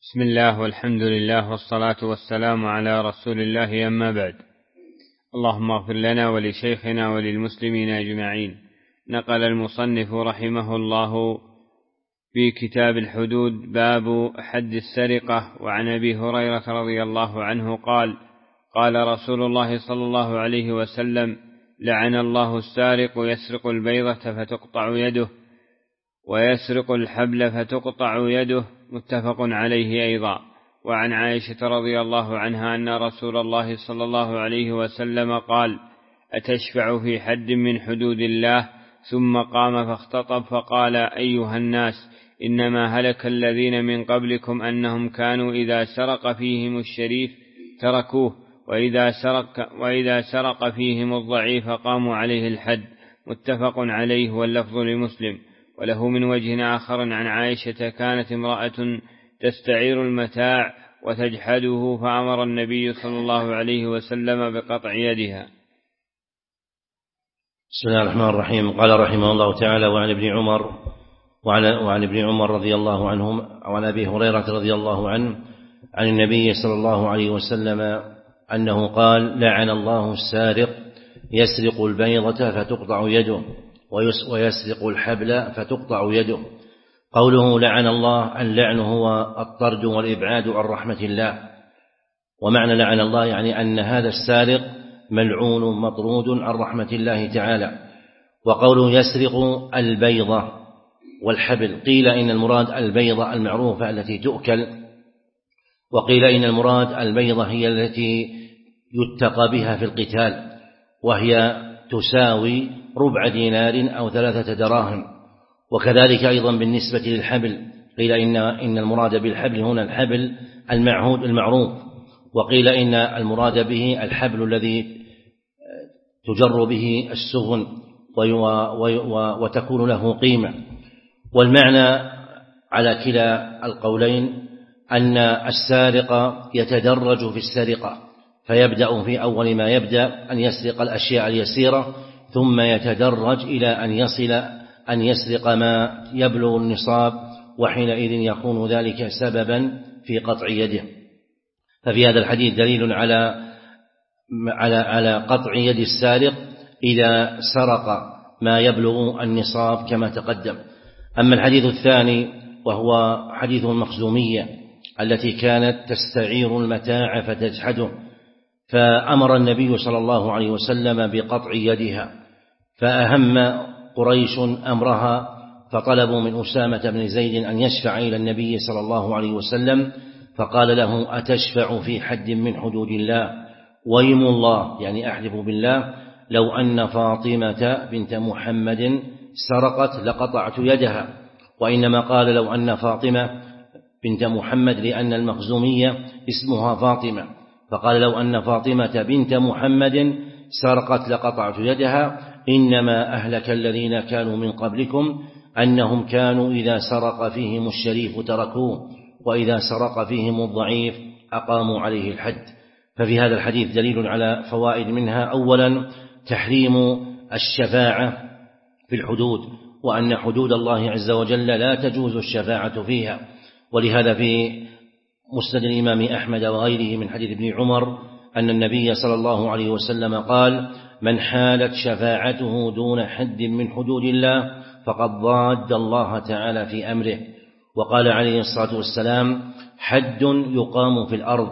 بسم الله والحمد لله والصلاة والسلام على رسول الله، أما بعد. اللهم اغفر لنا ولشيخنا وللمسلمين أجمعين. نقل المصنف رحمه الله في كتاب الحدود باب حد السرقة، وعن أبي هريرة رضي الله عنه قال: قال رسول الله صلى الله عليه وسلم: لعن الله السارق يسرق البيضة فتقطع يده، ويسرق الحبل فتقطع يده. متفق عليه أيضا. وعن عائشة رضي الله عنها أن رسول الله صلى الله عليه وسلم قال: أتشفع في حد من حدود الله؟ ثم قام فاختطب فقال: أيها الناس، إنما هلك الذين من قبلكم أنهم كانوا إذا سرق فيهم الشريف تركوه، وإذا سرق فيهم الضعيف قاموا عليه الحد. متفق عليه، واللفظ لمسلم. وله من وجه آخر عن عائشة: كانت امرأة تستعير المتاع وتجحده، فأمر النبي صلى الله عليه وسلم بقطع يدها. بسم الله الرحمن الرحيم. قال رحمه الله تعالى: وعن ابن عمر رضي الله عنهم وعن أبي هريرة رضي الله عنه عن النبي صلى الله عليه وسلم أنه قال: لعن الله السارق يسرق البيضة فتقطع يده، ويسرق الحبل فتقطع يده. قوله لعن الله، اللعن هو الطرد والإبعاد عن رحمة الله. ومعنى لعن الله يعني أن هذا السارق ملعون مطرود عن رحمة الله تعالى. وقوله يسرق البيضة والحبل، قيل إن المراد البيضة المعروفة التي تؤكل، وقيل إن المراد البيضة هي التي يتقى بها في القتال، وهي تساوي ربع دينار أو 3 دراهم. وكذلك أيضا بالنسبة للحبل، قيل إن المراد بالحبل هنا الحبل المعهود المعروف، وقيل إن المراد به الحبل الذي تجر به السفن وتكون له قيمة. والمعنى على كلا القولين أن السارق يتدرج في السرقة، فيبدأ في أول ما يبدأ أن يسرق الأشياء اليسيرة، ثم يتدرج إلى أن يسرق ما يبلغ النصاب، وحينئذ يكون ذلك سببا في قطع يده. ففي هذا الحديث دليل على قطع يد السارق إذا سرق ما يبلغ النصاب كما تقدم. أما الحديث الثاني وهو حديث المخزومية التي كانت تستعير المتاع فتجحده، فأمر النبي صلى الله عليه وسلم بقطع يدها، فأهم قريش أمرها، فطلبوا من أسامة بن زيد أن يشفع إلى النبي صلى الله عليه وسلم، فقال له: أتشفع في حد من حدود الله؟ ويم الله، يعني أحلف بالله، لو أن فاطمة بنت محمد سرقت لقطعت يدها. وإنما قال لو أن فاطمة بنت محمد لأن المخزومية اسمها فاطمة، فقال لو أن فاطمة بنت محمد سرقت لقطعت يدها. إنما أهلك الذين كانوا من قبلكم أنهم كانوا إذا سرق فيهم الشريف تركوه، وإذا سرق فيهم الضعيف أقاموا عليه الحد. ففي هذا الحديث دليل على فوائد، منها أولا تحريم الشفاعة في الحدود، وأن حدود الله عز وجل لا تجوز الشفاعة فيها. ولهذا في مسند الإمام أحمد وغيره من حديث ابن عمر أن النبي صلى الله عليه وسلم قال: من حالت شفاعته دون حد من حدود الله فقد ضاد الله تعالى في أمره. وقال عليه الصلاة والسلام: حد يقام في الأرض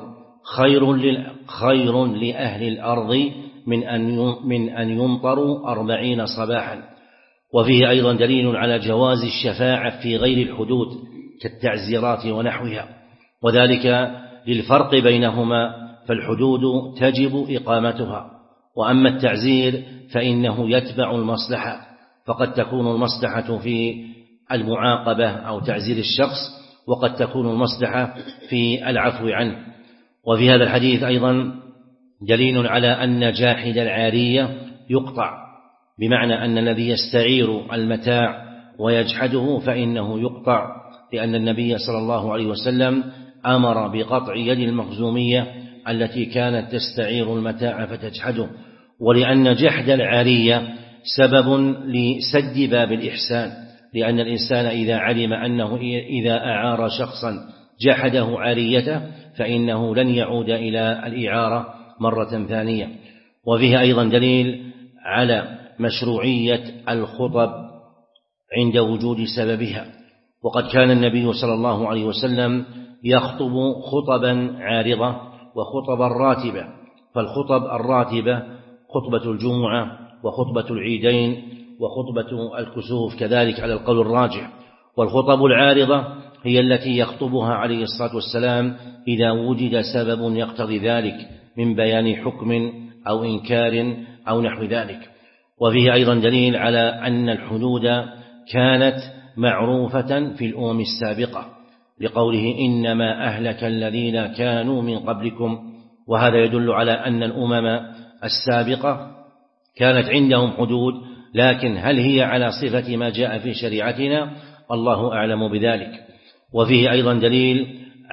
خير لأهل الأرض من أن يمطروا 40 صباحا. وفيه أيضا دليل على جواز الشفاعة في غير الحدود كالتعزيرات ونحوها، وذلك للفرق بينهما، فالحدود تجب إقامتها، وأما التعزير فإنه يتبع المصلحة، فقد تكون المصلحة في المعاقبة أو تعزير الشخص، وقد تكون المصلحة في العفو عنه. وفي هذا الحديث أيضا دليل على أن جاحد العارية يقطع، بمعنى أن الذي يستعير المتاع ويجحده فإنه يقطع، لأن النبي صلى الله عليه وسلم أمر بقطع يد المخزومية التي كانت تستعير المتاع فتجحده. ولأن جحد العارية سبب لسد باب الإحسان، لأن الإنسان إذا علم أنه إذا أعار شخصا جحده عاريته فإنه لن يعود إلى الإعارة مرة ثانية. وفيه أيضا دليل على مشروعية الخطب عند وجود سببها، وقد كان النبي صلى الله عليه وسلم يخطب خطبا عارضة وخطبا راتبة. فالخطب الراتبة خطبة الجمعة وخطبة العيدين وخطبة الكسوف كذلك على القول الراجح، والخطب العارضة هي التي يخطبها عليه الصلاة والسلام إذا وجد سبب يقتضي ذلك من بيان حكم أو إنكار أو نحو ذلك. وفيه أيضا دليل على أن الحدود كانت معروفة في الأمم السابقة لقوله إنما أهلك الذين كانوا من قبلكم، وهذا يدل على أن الأمم السابقة كانت عندهم حدود، لكن هل هي على صفة ما جاء في شريعتنا؟ الله أعلم بذلك. وفيه أيضا دليل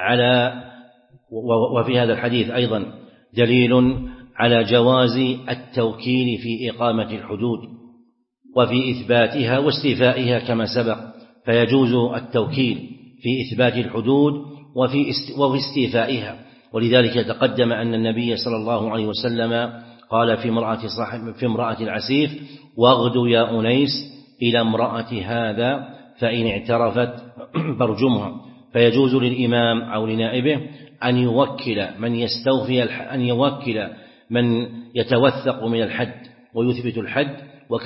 وفي هذا الحديث أيضا دليل على جواز التوكيل في إقامة الحدود وفي إثباتها واستيفائها كما سبق، فيجوز التوكيل في إثبات الحدود وفي استيفائها. ولذلك تقدم أن النبي صلى الله عليه وسلم قال في امرأة العسيف: واغد يا أنيس إلى امرأة هذا فإن اعترفت فارجمها. فيجوز للإمام أو لنائبه أن يوكل من يتوثق من الحد ويثبت الحد،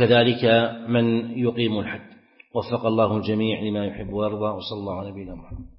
وكذلك من يقيم الحد. وفق الله الجميع لما يحب ويرضى، وصلى الله على نبينا محمد.